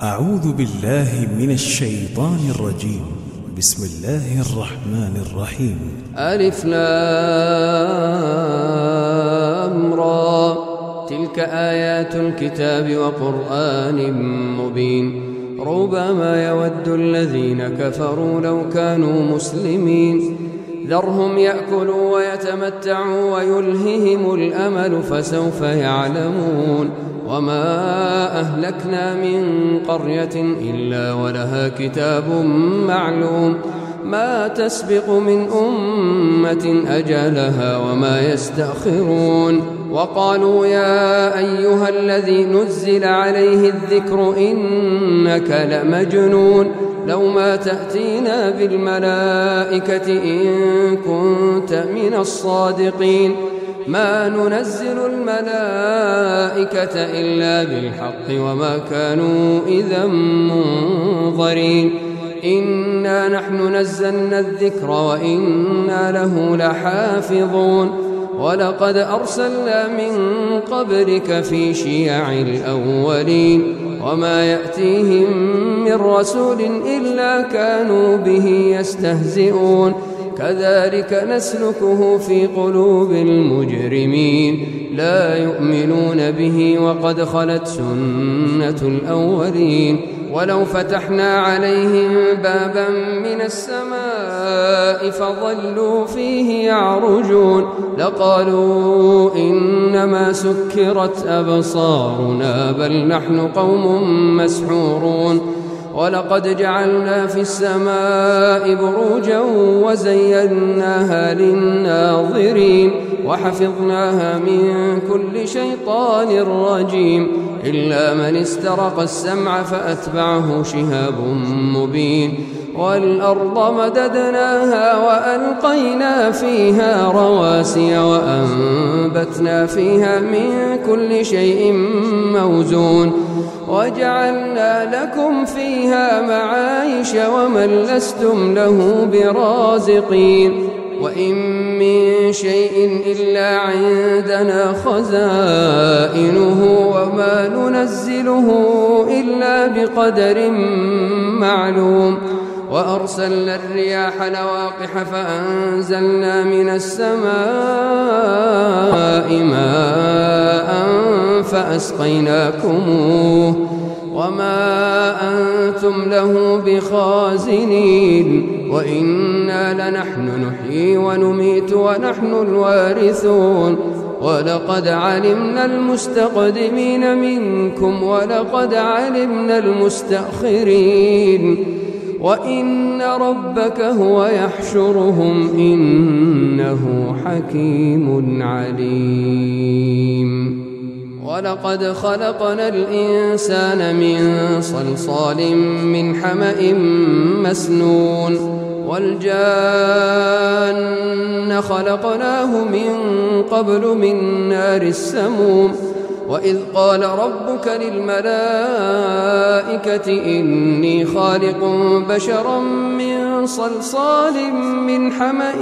أعوذ بالله من الشيطان الرجيم. بسم الله الرحمن الرحيم. ألف لام را، تلك آيات الكتاب وقرآن مبين. ربما يود الذين كفروا لو كانوا مسلمين، ذرهم يأكلوا ويتمتعوا ويلههم الأمل فسوف يعلمون. وما أهلكنا من قرية إلا ولها كتاب معلوم، ما تسبق من أمة أجلها وما يستأخرون. وقالوا يا أيها الذي نزل عليه الذكر إنك لمجنون، لو ما تأتينا بالملائكة إن كنت من الصادقين، ما ننزل الملائكة إلا بالحق وما كانوا إذا منظرين. إنا نحن نزلنا الذكر وإنا له لحافظون. ولقد أرسلنا من قبلك في شيع الأولين، وما يأتيهم من رسول إلا كانوا به يستهزئون. كذلك نسلكه في قلوب المجرمين، لا يؤمنون به وقد خلت سنة الأولين. ولو فتحنا عليهم بابا من السماء فظلوا فيه يعرجون لقالوا إنما سكرت أبصارنا بل نحن قوم مسحورون. ولقد جعلنا في السماء بروجا وزيناها للناظرين وحفظناها من كل شيطان رجيم، إلا من استرق السمع فأتبعه شهاب مبين. والأرض مددناها وألقينا فيها رواسي وأنبتنا فيها من كل شيء موزون، وجعلنا لكم فيها معايش ومن لستم له برازقين. وإن من شيء إلا عندنا خزائنه وما ننزله إلا بقدر معلوم. وأرسلنا الرياح لواقح فأنزلنا من السماء ماء فأسقيناكموه وما أنتم له بخازنين. وإنا لنحن نحيي ونميت ونحن الوارثون. ولقد علمنا المستقدمين منكم ولقد علمنا المستأخرين. وإن ربك هو يحشرهم إنه حكيم عليم. ولقد خلقنا الإنسان من صلصال من حمأ مسنون، والجان خلقناه من قبل من نار السموم. وإذ قال ربك للملائكة إني خالق بشرا من صلصال من حمأ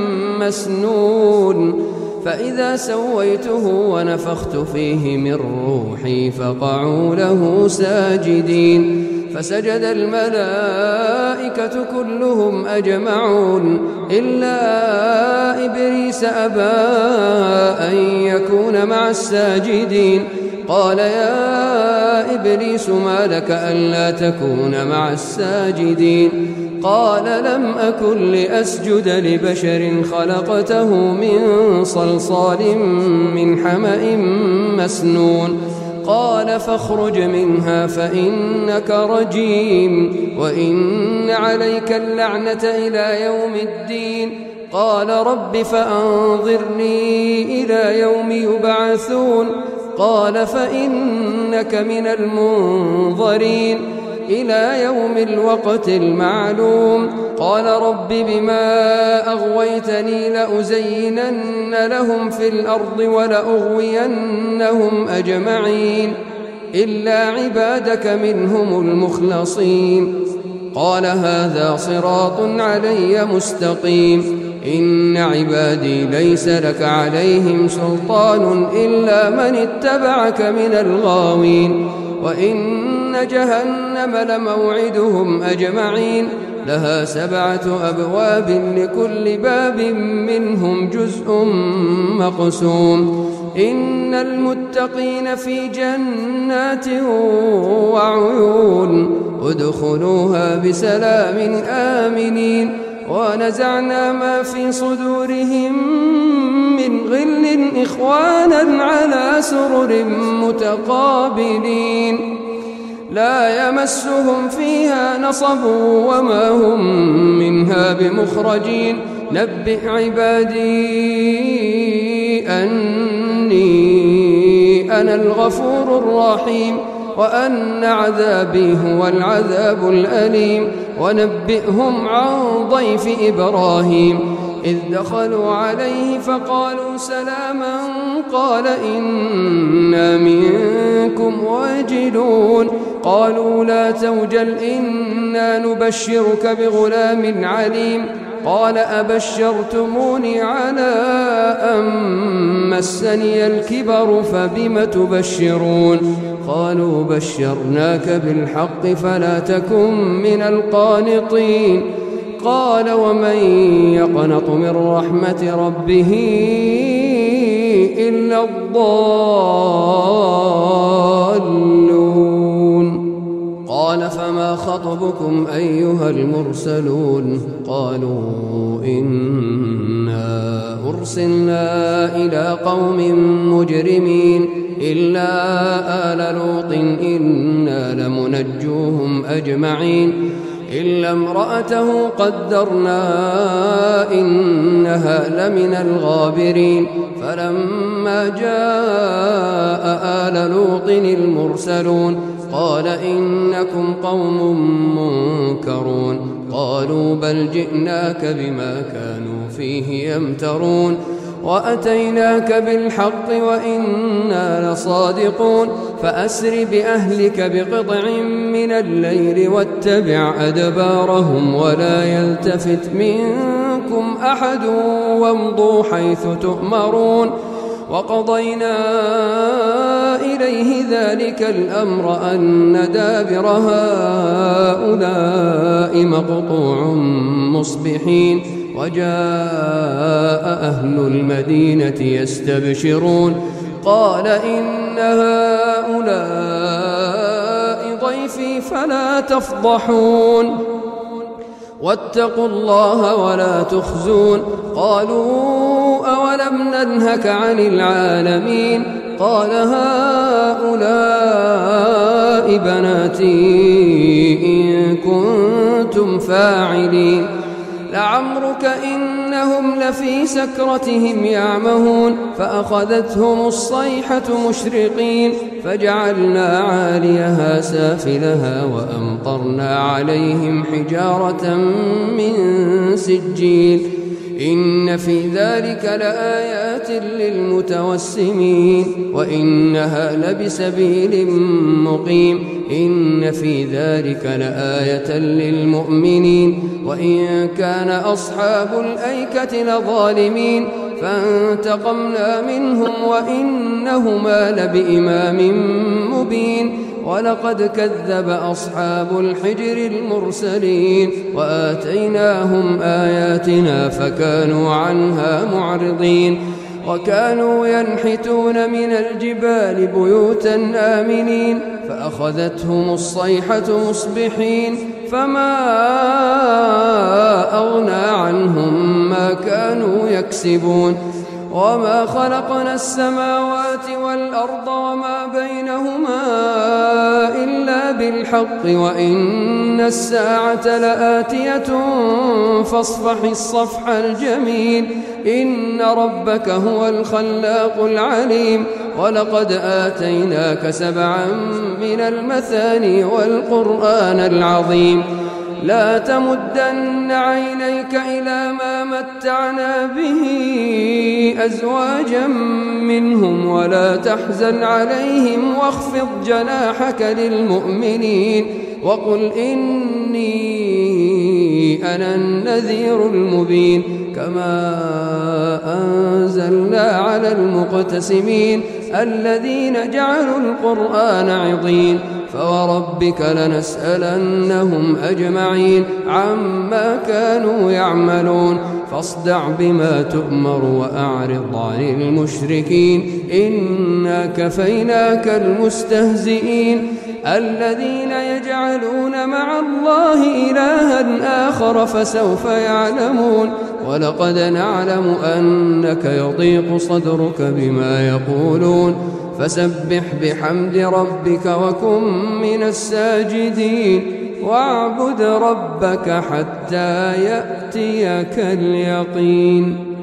مسنون، فإذا سويته ونفخت فيه من روحي فقعوا له ساجدين. فسجد الملائكة كلهم أجمعون إلا إبليس أبى أن يكون مع الساجدين. قال يا إبليس ما لك ألا تكون مع الساجدين؟ قال لم أكن لأسجد لبشر خلقته من صلصال من حمأ مسنون. قال فاخرج منها فإنك رجيم وإن عليك اللعنة إلى يوم الدين. قال رب فأنظرني إلى يوم يبعثون. قال فإنك من المنظرين إلى يوم الوقت المعلوم. قال رب بما أغويتني لأزينن لهم في الأرض ولأغوينهم أجمعين إلا عبادك منهم المخلصين. قال هذا صراط علي مستقيم. إن عبادي ليس لك عليهم سلطان إلا من اتبعك من الغاوين. وإن وإن جهنم لموعدهم أجمعين لها 7 أبواب لكل باب منهم جزء مقسوم إن المتقين في جنات وعيون ادخلوها بسلام آمنين ونزعنا ما في صدورهم من غل إخوانا على سرر متقابلين لا يمسهم فيها نصب وما هم منها بمخرجين نبئ عبادي أني أنا الغفور الرحيم وأن عذابي هو العذاب الأليم ونبئهم عن ضيف إبراهيم إذ دخلوا عليه فقالوا سلاما قال إنا منكم وجلون قالوا لا توجل إنا نبشرك بغلام عليم قال أبشرتموني على أن مسني الكبر فبم تبشرون قالوا بشرناك بالحق فلا تكن من القانطين قال ومن يقنط من رحمة ربه إلا الضالون قال فما خطبكم أيها المرسلون قالوا إنا أرسلنا إلى قوم مجرمين إلا آل لوط إنا لمنجوهم أجمعين إلا امرأته قدرنا إنها لمن الغابرين فلما جاء آل لوط المرسلون قال إنكم قوم منكرون قالوا بل جئناك بما كانوا فيه يمترون وأتيناك بالحق وإنا لصادقون فأسر بأهلك بقطع من الليل واتبع أدبارهم ولا يلتفت منكم أحد وامضوا حيث تؤمرون وقضينا إليه ذلك الأمر أن دابر هؤلاء مقطوع مصبحين وجاء أهل المدينة يستبشرون قال إن هؤلاء ضيفي فلا تفضحون واتقوا الله ولا تخزون قالوا أولم ننهك عن العالمين قال هؤلاء بناتي إن كنتم فاعلين لعمرك إنهم لفي سكرتهم يعمهون فأخذتهم الصيحة مشرقين فجعلنا عاليها سافلها وأمطرنا عليهم حجارة من سجيل إن في ذلك لآيات للمتوسمين وإنها لبسبيل مقيم إن في ذلك لآية للمؤمنين وإن كان أصحاب الأيكة لظالمين فانتقمنا منهم وإنهما لبإمام مبين ولقد كذب أصحاب الحجر المرسلين وآتيناهم آياتنا فكانوا عنها معرضين وكانوا ينحتون من الجبال بيوتا آمنين فأخذتهم الصيحة مصبحين فما أغنى عنهم ما كانوا يكسبون وما خلقنا السماوات والأرض وما بينهما إلا بالحق وإن الساعة لآتية فاصفح الصفح الجميل إن ربك هو الخلاق العليم ولقد آتيناك 7 من المثاني والقرآن العظيم لا تمدن عينيك إلى ما متعنا به أزواجا منهم ولا تحزن عليهم واخفض جناحك للمؤمنين وقل إني أنا النذير المبين كما أنزلنا على المقتسمين الذين جعلوا القرآن عضين فوربك لنسألنهم أجمعين عما كانوا يعملون فاصدع بما تؤمر وأعرض عن المشركين إنا كفيناك المستهزئين الذين يجعلون مع الله إلها آخر فسوف يعلمون ولقد نعلم أنك يضيق صدرك بما يقولون فسبح بحمد ربك وكن من الساجدين واعبد ربك حتى يأتيك اليقين.